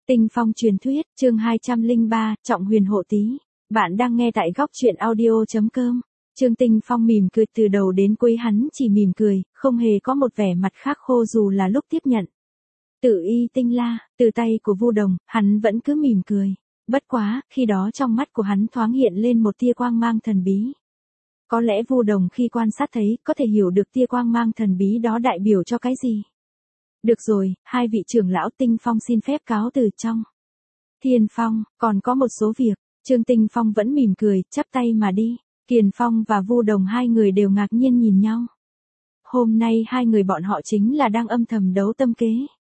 Tinh phong truyền thuyết, chương 203, Trọng huyền hộ tý. Bạn đang nghe tại góc truyện audio.com. Trương Tinh Phong mỉm cười từ đầu đến cuối, hắn chỉ mỉm cười, không hề có một vẻ mặt khác khô dù là lúc tiếp nhận Tử Y Tinh La từ tay của Vu Đồng, hắn vẫn cứ mỉm cười. Bất quá, khi đó trong mắt của hắn thoáng hiện lên một tia quang mang thần bí. Có lẽ Vu Đồng khi quan sát thấy, có thể hiểu được tia quang mang thần bí đó đại biểu cho cái gì. Được rồi, hai vị trưởng lão. Tinh Phong xin phép cáo từ trong. Thiên Phong, còn có một số việc. Trương Tinh Phong vẫn mỉm cười, chắp tay mà đi. Kiền Phong và Vu Đồng hai người đều ngạc nhiên nhìn nhau. Hôm nay hai người bọn họ chính là đang âm thầm đấu tâm kế.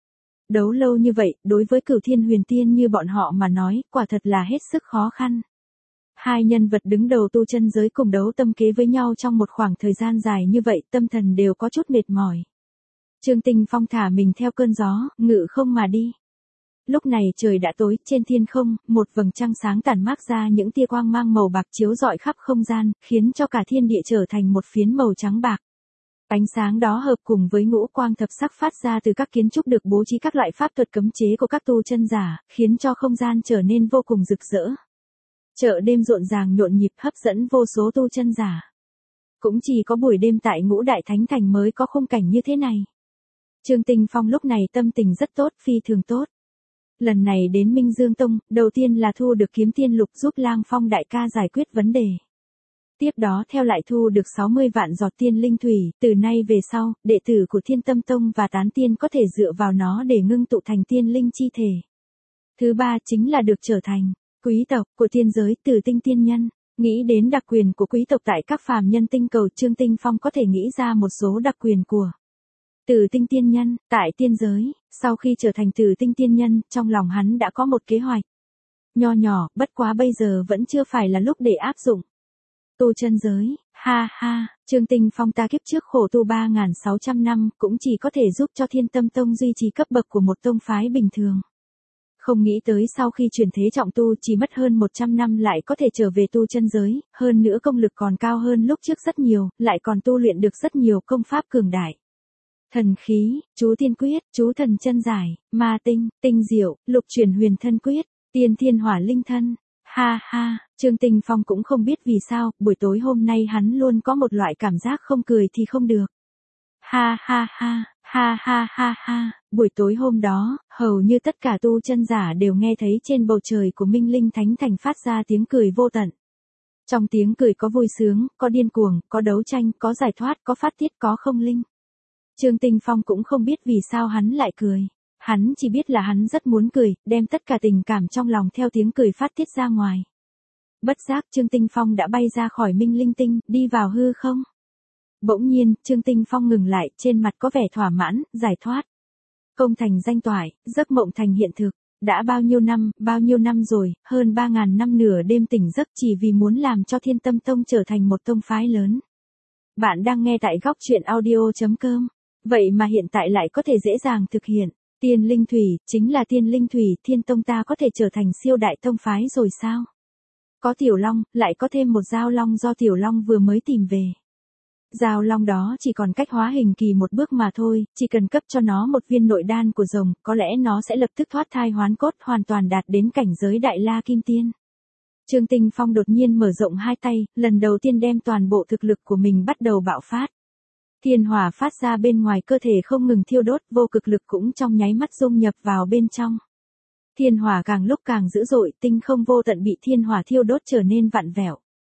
Đấu lâu như vậy, đối với Cửu Thiên Huyền Tiên như bọn họ mà nói, quả thật là hết sức khó khăn. Hai nhân vật đứng đầu tu chân giới cùng đấu tâm kế với nhau trong một khoảng thời gian dài như vậy, tâm thần đều có chút mệt mỏi. Trương Tinh Phong thả mình theo cơn gió, ngự không mà đi. Lúc này trời đã tối, trên thiên không, một vầng trăng sáng tản mát ra những tia quang mang màu bạc chiếu rọi khắp không gian, khiến cho cả thiên địa trở thành một phiến màu trắng bạc. Ánh sáng đó hợp cùng với ngũ quang thập sắc phát ra từ các kiến trúc được bố trí các loại pháp thuật cấm chế của các tu chân giả, khiến cho không gian trở nên vô cùng rực rỡ. Chợ đêm rộn ràng nhộn nhịp hấp dẫn vô số tu chân giả. Cũng chỉ có buổi đêm tại Ngũ Đại Thánh Thành mới có khung cảnh như thế này. Trương Tinh Phong lúc này tâm tình rất tốt, phi thường tốt. Lần này đến Minh Dương Tông, đầu tiên là thu được kiếm tiên lục giúp Lang Phong đại ca giải quyết vấn đề. Tiếp đó theo lại thu được 60 vạn giọt tiên linh thủy, từ nay về sau, đệ tử của Thiên Tâm Tông và tán tiên có thể dựa vào nó để ngưng tụ thành tiên linh chi thể. Thứ ba chính là được trở thành quý tộc của tiên giới Tử Tinh tiên nhân. Nghĩ đến đặc quyền của quý tộc tại các phàm nhân tinh cầu, Trương Tinh Phong có thể nghĩ ra một số đặc quyền của Tử Tinh tiên nhân tại tiên giới. Sau khi trở thành Tử Tinh tiên nhân, trong lòng hắn đã có một kế hoạch nho nhỏ, bất quá bây giờ vẫn chưa phải là lúc để áp dụng. Tu chân giới, ha ha, Trương Tinh Phong ta kiếp trước khổ tu 3.600 năm, cũng chỉ có thể giúp cho Thiên Tâm Tông duy trì cấp bậc của một tông phái bình thường. Không nghĩ tới sau khi chuyển thế trọng tu chỉ mất hơn 100 năm lại có thể trở về tu chân giới, hơn nữa công lực còn cao hơn lúc trước rất nhiều, lại còn tu luyện được rất nhiều công pháp cường đại. Thần khí, chú tiên quyết, chú thần chân giải, ma tinh, tinh diệu, lục chuyển huyền thân quyết, tiên thiên hỏa linh thân. Ha ha, Trương Tinh Phong cũng không biết vì sao, buổi tối hôm nay hắn luôn có một loại cảm giác không cười thì không được. Ha ha ha, ha ha ha ha, buổi tối hôm đó, hầu như tất cả tu chân giả đều nghe thấy trên bầu trời của Minh Linh Thánh Thành phát ra tiếng cười vô tận. Trong tiếng cười có vui sướng, có điên cuồng, có đấu tranh, có giải thoát, có phát tiết, có không linh. Trương Tinh Phong cũng không biết vì sao hắn lại cười. Hắn chỉ biết là hắn rất muốn cười, đem tất cả tình cảm trong lòng theo tiếng cười phát tiết ra ngoài. Bất giác Trương Tinh Phong đã bay ra khỏi Minh Linh Tinh, đi vào hư không. Bỗng nhiên, Trương Tinh Phong ngừng lại, trên mặt có vẻ thỏa mãn, giải thoát. Công thành danh toại, giấc mộng thành hiện thực. Đã bao nhiêu năm rồi, hơn 3.000 năm nửa đêm tỉnh giấc chỉ vì muốn làm cho Thiên Tâm Tông trở thành một tông phái lớn. Bạn đang nghe tại góc truyện audio.com. Vậy mà hiện tại lại có thể dễ dàng thực hiện. Tiên linh thủy, chính là tiên linh thủy, Thiên Tông ta có thể trở thành siêu đại tông phái rồi sao? Có Tiểu Long, lại có thêm một Giao Long do Tiểu Long vừa mới tìm về. Giao Long đó chỉ còn cách hóa hình kỳ một bước mà thôi, chỉ cần cấp cho nó một viên nội đan của rồng, có lẽ nó sẽ lập tức thoát thai hoán cốt, hoàn toàn đạt đến cảnh giới Đại La Kim Tiên. Trương Tinh Phong đột nhiên mở rộng hai tay, lần đầu tiên đem toàn bộ thực lực của mình bắt đầu bạo phát. Thiên hỏa phát ra bên ngoài cơ thể không ngừng thiêu đốt, vô cực lực cũng trong nháy mắt dung nhập vào bên trong. Thiên hỏa càng lúc càng dữ dội, tinh không vô tận bị thiên hỏa thiêu đốt trở nên vặn vẹo.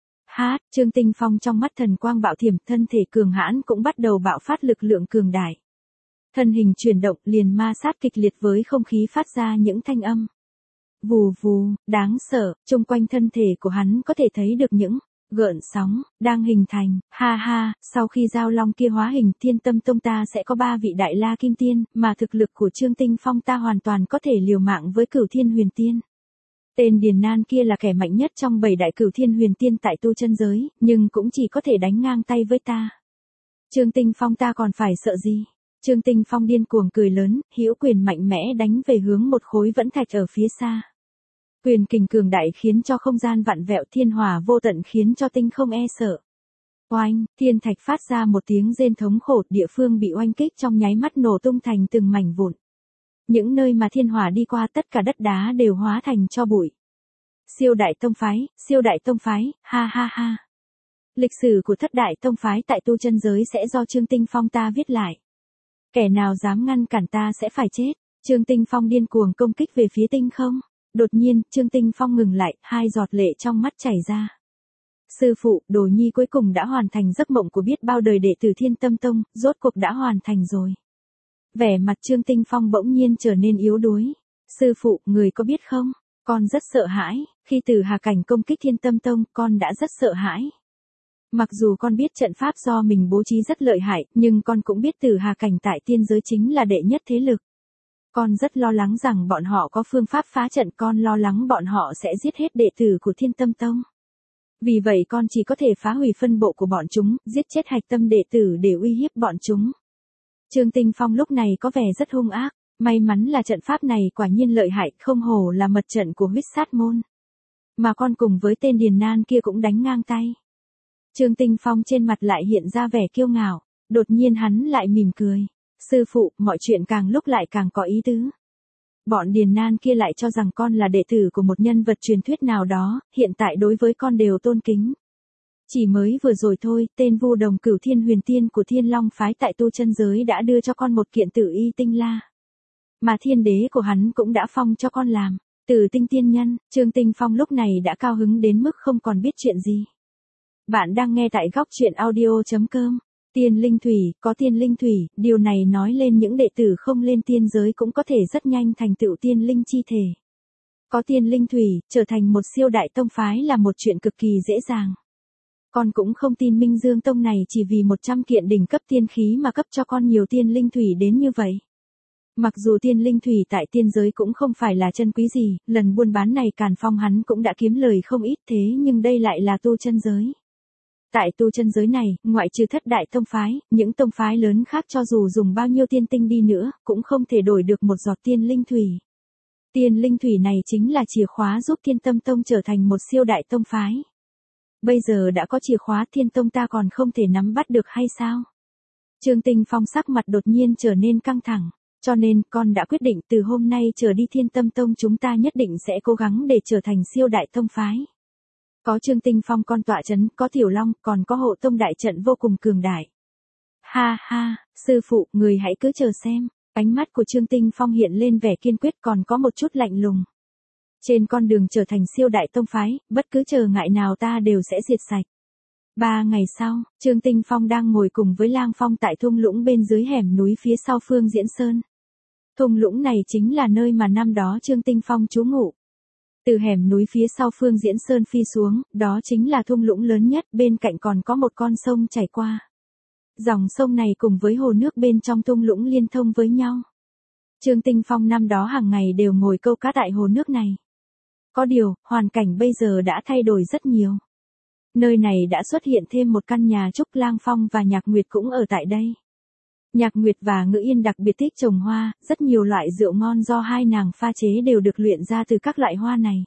Trương Tinh Phong trong mắt thần quang bạo thiểm, thân thể cường hãn cũng bắt đầu bạo phát lực lượng cường đại. Thân hình chuyển động liền ma sát kịch liệt với không khí phát ra những thanh âm. Vù vù, đáng sợ, chung quanh thân thể của hắn có thể thấy được những gợn sóng đang hình thành. Ha ha, sau khi Giao Long kia hóa hình, Thiên Tâm Tông ta sẽ có 3 vị Đại La Kim Tiên, mà thực lực của Trương Tinh Phong ta hoàn toàn có thể liều mạng với Cửu Thiên Huyền Tiên. Tên Điền Nan kia là kẻ mạnh nhất trong 7 đại Cửu Thiên Huyền Tiên tại tu chân giới, nhưng cũng chỉ có thể đánh ngang tay với ta. Trương Tinh Phong ta còn phải sợ gì? Trương Tinh Phong điên cuồng cười lớn, hữu quyền mạnh mẽ đánh về hướng một khối vẫn thạch ở phía xa. Quyền kình cường đại khiến cho không gian vặn vẹo, thiên hỏa vô tận khiến cho tinh không e sợ. Oanh, thiên thạch phát ra một tiếng rên thống khổ, địa phương bị oanh kích trong nháy mắt nổ tung thành từng mảnh vụn. Những nơi mà thiên hỏa đi qua tất cả đất đá đều hóa thành tro bụi. Siêu đại tông phái, ha ha ha. Lịch sử của thất đại tông phái tại tu chân giới sẽ do Trương Tinh Phong ta viết lại. Kẻ nào dám ngăn cản ta sẽ phải chết. Trương Tinh Phong điên cuồng công kích về phía Tinh Không. Đột nhiên, Trương Tinh Phong ngừng lại, hai giọt lệ trong mắt chảy ra. Sư phụ, Đồ Nhi cuối cùng đã hoàn thành giấc mộng của biết bao đời đệ tử Thiên Tâm Tông, rốt cuộc đã hoàn thành rồi. Vẻ mặt Trương Tinh Phong bỗng nhiên trở nên yếu đuối. Sư phụ, người có biết không? Con rất sợ hãi, khi Tử Hà Cảnh công kích Thiên Tâm Tông, con đã rất sợ hãi. Mặc dù con biết trận pháp do mình bố trí rất lợi hại, nhưng con cũng biết Tử Hà Cảnh tại tiên giới chính là đệ nhất thế lực. Con rất lo lắng rằng bọn họ có phương pháp phá trận, con lo lắng bọn họ sẽ giết hết đệ tử của Thiên Tâm Tông. Vì vậy con chỉ có thể phá hủy phân bộ của bọn chúng, giết chết hạch tâm đệ tử để uy hiếp bọn chúng. Trương Tinh Phong lúc này có vẻ rất hung ác, may mắn là trận pháp này quả nhiên lợi hại, không hổ là mật trận của huyết sát môn. Mà con cùng với tên Điền Nan kia cũng đánh ngang tay. Trương Tinh Phong trên mặt lại hiện ra vẻ kiêu ngạo, đột nhiên hắn lại mỉm cười. Sư phụ, mọi chuyện càng lúc lại càng có ý tứ. Bọn Điền Nan kia lại cho rằng con là đệ tử của một nhân vật truyền thuyết nào đó, hiện tại đối với con đều tôn kính. Chỉ mới vừa rồi thôi, tên Vu Đồng Cửu Thiên Huyền Tiên của Thiên Long phái tại tu chân giới đã đưa cho con một kiện Tử Y Tinh La. Mà thiên đế của hắn cũng đã phong cho con làm Tử Tinh Tiên Nhân. Trương Tinh Phong lúc này đã cao hứng đến mức không còn biết chuyện gì. Bạn đang nghe tại góc truyện audio.com. Tiên linh thủy, có tiên linh thủy, điều này nói lên những đệ tử không lên tiên giới cũng có thể rất nhanh thành tựu tiên linh chi thể. Có tiên linh thủy, trở thành một siêu đại tông phái là một chuyện cực kỳ dễ dàng. Con cũng không tin Minh Dương Tông này chỉ vì 100 kiện đỉnh cấp tiên khí mà cấp cho con nhiều tiên linh thủy đến như vậy. Mặc dù tiên linh thủy tại tiên giới cũng không phải là chân quý gì, lần buôn bán này Càn Phong hắn cũng đã kiếm lời không ít, thế nhưng đây lại là tu chân giới. Tại tu chân giới này, ngoại trừ thất đại tông phái, những tông phái lớn khác cho dù dùng bao nhiêu tiên tinh đi nữa, cũng không thể đổi được một giọt tiên linh thủy. Tiên linh thủy này chính là chìa khóa giúp Thiên Tâm Tông trở thành một siêu đại tông phái. Bây giờ đã có chìa khóa, Thiên Tông ta còn không thể nắm bắt được hay sao? Trương Tinh Phong sắc mặt đột nhiên trở nên căng thẳng, cho nên con đã quyết định từ hôm nay trở đi Thiên Tâm Tông chúng ta nhất định sẽ cố gắng để trở thành siêu đại tông phái. Có Trương Tinh Phong con tọa chấn, có Tiểu Long, còn có hộ tông đại trận vô cùng cường đại. Ha ha, sư phụ, người hãy cứ chờ xem. Ánh mắt của Trương Tinh Phong hiện lên vẻ kiên quyết còn có một chút lạnh lùng. Trên con đường trở thành siêu đại tông phái, bất cứ trở ngại nào ta đều sẽ diệt sạch. 3 ngày sau, Trương Tinh Phong đang ngồi cùng với Lang Phong tại thung lũng bên dưới hẻm núi phía sau Phương Diễn Sơn. Thung lũng này chính là nơi mà năm đó Trương Tinh Phong trú ngụ. Từ hẻm núi phía sau Phương Diễn Sơn phi xuống, đó chính là thung lũng lớn nhất, bên cạnh còn có một con sông chảy qua. Dòng sông này cùng với hồ nước bên trong thung lũng liên thông với nhau. Trương Tinh Phong năm đó hàng ngày đều ngồi câu cá tại hồ nước này. Có điều, hoàn cảnh bây giờ đã thay đổi rất nhiều. Nơi này đã xuất hiện thêm một căn nhà trúc, Lang Phong và Nhạc Nguyệt cũng ở tại đây. Nhạc Nguyệt và Ngữ Yên đặc biệt thích trồng hoa, rất nhiều loại rượu ngon do hai nàng pha chế đều được luyện ra từ các loại hoa này.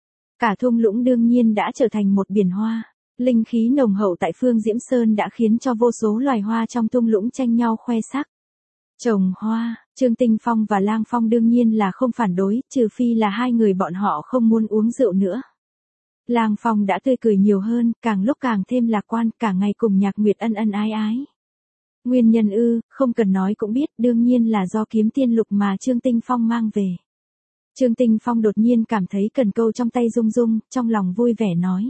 Cả thung lũng đương nhiên đã trở thành một biển hoa. Linh khí nồng hậu tại Phương Diễm Sơn đã khiến cho vô số loài hoa trong thung lũng tranh nhau khoe sắc. Trồng hoa, Trương Tinh Phong và Lang Phong đương nhiên là không phản đối, trừ phi là hai người bọn họ không muốn uống rượu nữa. Lang Phong đã tươi cười nhiều hơn, càng lúc càng thêm lạc quan, cả ngày cùng Nhạc Nguyệt ân ân ái ái. Nguyên nhân không cần nói cũng biết, đương nhiên là do kiếm tiên lục mà Trương Tinh Phong mang về. Trương Tinh Phong đột nhiên cảm thấy cần câu trong tay rung rung, trong lòng vui vẻ nói.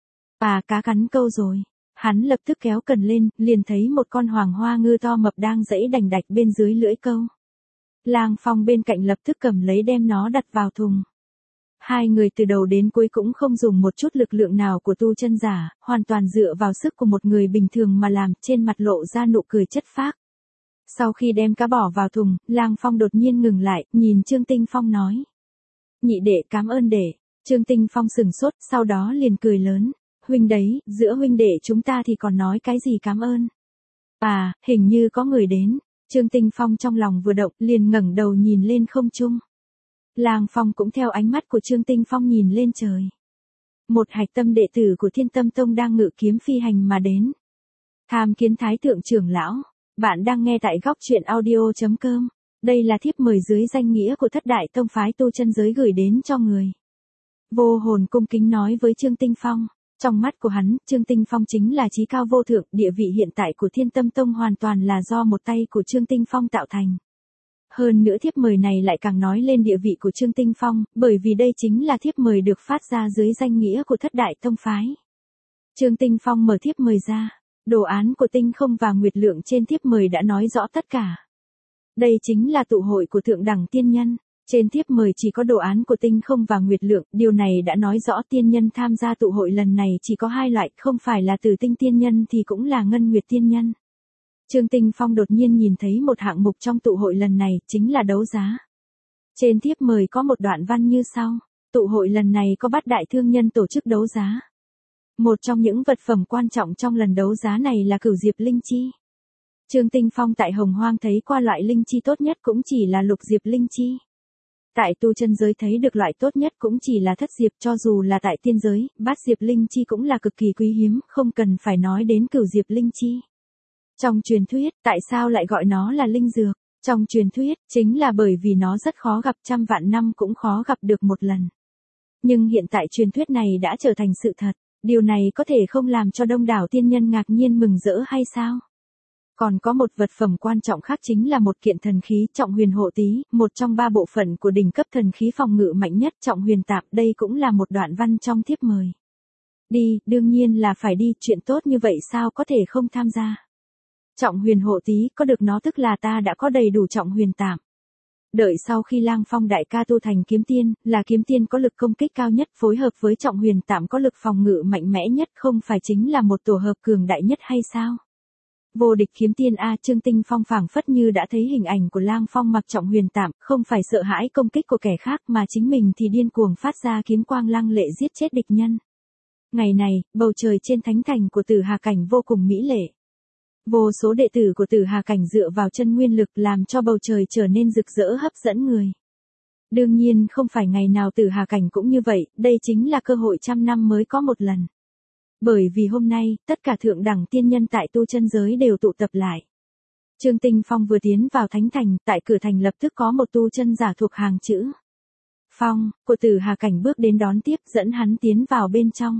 Cá cắn câu rồi. Hắn lập tức kéo cần lên, liền thấy một con hoàng hoa ngư to mập đang giãy đành đạch bên dưới lưỡi câu. Lang Phong bên cạnh lập tức cầm lấy đem nó đặt vào thùng. Hai người từ đầu đến cuối cũng không dùng một chút lực lượng nào của tu chân giả, hoàn toàn dựa vào sức của một người bình thường mà làm, trên mặt lộ ra nụ cười chất phác. Sau khi đem cá bỏ vào thùng, Lang Phong đột nhiên ngừng lại, nhìn Trương Tinh Phong nói. Nhị đệ, cảm ơn đệ. Trương Tinh Phong sửng sốt, sau đó liền cười lớn. Huynh đấy, giữa huynh đệ chúng ta thì còn nói cái gì cảm ơn. Hình như có người đến. Trương Tinh Phong trong lòng vừa động, liền ngẩng đầu nhìn lên không trung. Lang Phong cũng theo ánh mắt của Trương Tinh Phong nhìn lên trời. Một hạch tâm đệ tử của Thiên Tâm Tông đang ngự kiếm phi hành mà đến. Tham kiến Thái thượng trưởng lão. Bạn đang nghe tại góc truyện audio.com. Đây là thiếp mời dưới danh nghĩa của thất đại tông phái tu chân giới gửi đến cho người. Vô Hồn cung kính nói với Trương Tinh Phong. Trong mắt của hắn, Trương Tinh Phong chính là chí cao vô thượng, địa vị hiện tại của Thiên Tâm Tông hoàn toàn là do một tay của Trương Tinh Phong tạo thành. Hơn nữa thiếp mời này lại càng nói lên địa vị của Trương Tinh Phong, bởi vì đây chính là thiếp mời được phát ra dưới danh nghĩa của thất đại tông phái. Trương Tinh Phong mở thiếp mời ra, đồ án của Tinh Không và Nguyệt Lượng trên thiếp mời đã nói rõ tất cả. Đây chính là tụ hội của thượng đẳng tiên nhân. Trên thiếp mời chỉ có đồ án của Tinh Không và Nguyệt Lượng, điều này đã nói rõ tiên nhân tham gia tụ hội lần này chỉ có hai loại, không phải là Tử Tinh tiên nhân thì cũng là Ngân Nguyệt tiên nhân. Trương Tinh Phong đột nhiên nhìn thấy một hạng mục trong tụ hội lần này, chính là đấu giá. Trên thiếp mời có một đoạn văn như sau, tụ hội lần này có bát đại thương nhân tổ chức đấu giá. Một trong những vật phẩm quan trọng trong lần đấu giá này là cửu diệp linh chi. Trương Tinh Phong tại Hồng Hoang thấy qua loại linh chi tốt nhất cũng chỉ là lục diệp linh chi. Tại tu chân giới thấy được loại tốt nhất cũng chỉ là thất diệp, cho dù là tại tiên giới, bát diệp linh chi cũng là cực kỳ quý hiếm, không cần phải nói đến cửu diệp linh chi. Trong truyền thuyết, tại sao lại gọi nó là linh dược? Trong truyền thuyết, chính là bởi vì nó rất khó gặp, trăm vạn năm cũng khó gặp được một lần. Nhưng hiện tại truyền thuyết này đã trở thành sự thật, điều này có thể không làm cho đông đảo tiên nhân ngạc nhiên mừng rỡ hay sao? Còn có một vật phẩm quan trọng khác chính là một kiện thần khí Trọng Huyền Hộ Tý, một trong ba bộ phận của đỉnh cấp thần khí phòng ngự mạnh nhất Trọng Huyền Tạp, đây cũng là một đoạn văn trong thiếp mời. Đi, đương nhiên là phải đi, chuyện tốt như vậy sao có thể không tham gia. Trọng Huyền Hộ Tý, có được nó tức là ta đã có đầy đủ Trọng Huyền Tạp. Đợi sau khi Lang Phong đại ca tu thành kiếm tiên, là kiếm tiên có lực công kích cao nhất phối hợp với Trọng Huyền Tạp có lực phòng ngự mạnh mẽ nhất, không phải chính là một tổ hợp cường đại nhất hay sao? Vô địch kiếm tiên A. Trương Tinh Phong phảng phất như đã thấy hình ảnh của Lang Phong mặc Trọng Huyền Tạp, không phải sợ hãi công kích của kẻ khác mà chính mình thì điên cuồng phát ra kiếm quang lăng lệ giết chết địch nhân. Ngày này, bầu trời trên thánh thành của Tử Hà Cảnh vô cùng mỹ lệ. Vô số đệ tử của Tử Hà Cảnh dựa vào chân nguyên lực làm cho bầu trời trở nên rực rỡ hấp dẫn người. Đương nhiên không phải ngày nào Tử Hà Cảnh cũng như vậy, đây chính là cơ hội trăm năm mới có một lần. Bởi vì hôm nay, tất cả thượng đẳng tiên nhân tại tu chân giới đều tụ tập lại. Trương Tinh Phong vừa tiến vào thánh thành, tại cửa thành lập tức có một tu chân giả thuộc hàng chữ Phong, của Tử Hà Cảnh bước đến đón tiếp, dẫn hắn tiến vào bên trong.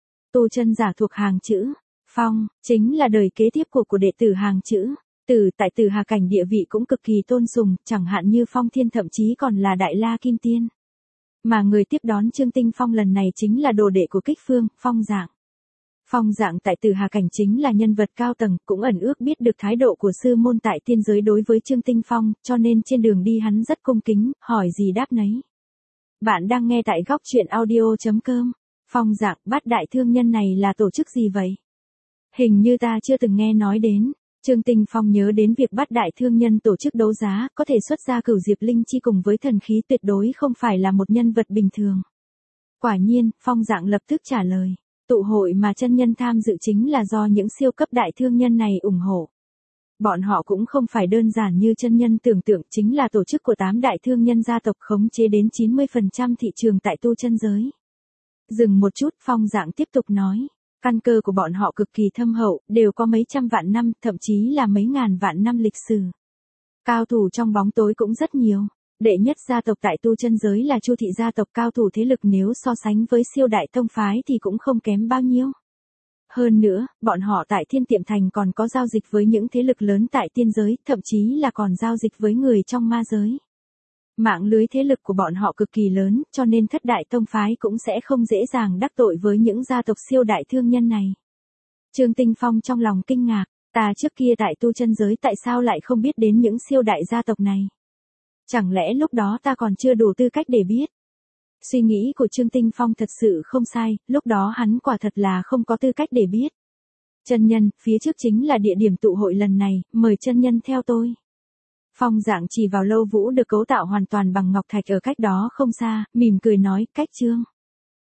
Tu chân giả thuộc hàng chữ Phong, chính là đời kế tiếp của đệ tử hàng chữ tại Tử Hà Cảnh địa vị cũng cực kỳ tôn sùng, chẳng hạn như Phong Thiên thậm chí còn là Đại La Kim Tiên. Mà người tiếp đón Trương Tinh Phong lần này chính là đồ đệ của Kích Phương, Phong Dạng. Phong Dạng tại Tử Hà Cảnh chính là nhân vật cao tầng, cũng ẩn ước biết được thái độ của sư môn tại tiên giới đối với Trương Tinh Phong, cho nên trên đường đi hắn rất cung kính, hỏi gì đáp nấy. Bạn đang nghe tại góc truyện audio.com. Phong Dạng, bát đại thương nhân này là tổ chức gì vậy? Hình như ta chưa từng nghe nói đến. Trương Tinh Phong nhớ đến việc bát đại thương nhân tổ chức đấu giá, có thể xuất ra cửu diệp linh chi cùng với thần khí tuyệt đối không phải là một nhân vật bình thường. Quả nhiên, Phong Dạng lập tức trả lời. Tụ hội mà chân nhân tham dự chính là do những siêu cấp đại thương nhân này ủng hộ. Bọn họ cũng không phải đơn giản như chân nhân tưởng tượng, chính là tổ chức của 8 đại thương nhân gia tộc khống chế đến 90% thị trường tại tu chân giới. Dừng một chút, Phong Dạng tiếp tục nói. Căn cơ của bọn họ cực kỳ thâm hậu, đều có mấy trăm vạn năm, thậm chí là mấy ngàn vạn năm lịch sử. Cao thủ trong bóng tối cũng rất nhiều. Đệ nhất gia tộc tại tu chân giới là Chu thị gia tộc, cao thủ thế lực nếu so sánh với siêu đại tông phái thì cũng không kém bao nhiêu. Hơn nữa, bọn họ tại Thiên Tiệm Thành còn có giao dịch với những thế lực lớn tại tiên giới, thậm chí là còn giao dịch với người trong ma giới. Mạng lưới thế lực của bọn họ cực kỳ lớn, cho nên thất đại tông phái cũng sẽ không dễ dàng đắc tội với những gia tộc siêu đại thương nhân này. Trương Tinh Phong trong lòng kinh ngạc, ta trước kia tại tu chân giới tại sao lại không biết đến những siêu đại gia tộc này? Chẳng lẽ lúc đó ta còn chưa đủ tư cách để biết? Suy nghĩ của Trương Tinh Phong thật sự không sai, lúc đó hắn quả thật là không có tư cách để biết. Chân nhân, phía trước chính là địa điểm tụ hội lần này, mời chân nhân theo tôi. Phong Dạng chỉ vào lâu vũ được cấu tạo hoàn toàn bằng ngọc thạch ở cách đó không xa, mỉm cười nói, cách Trương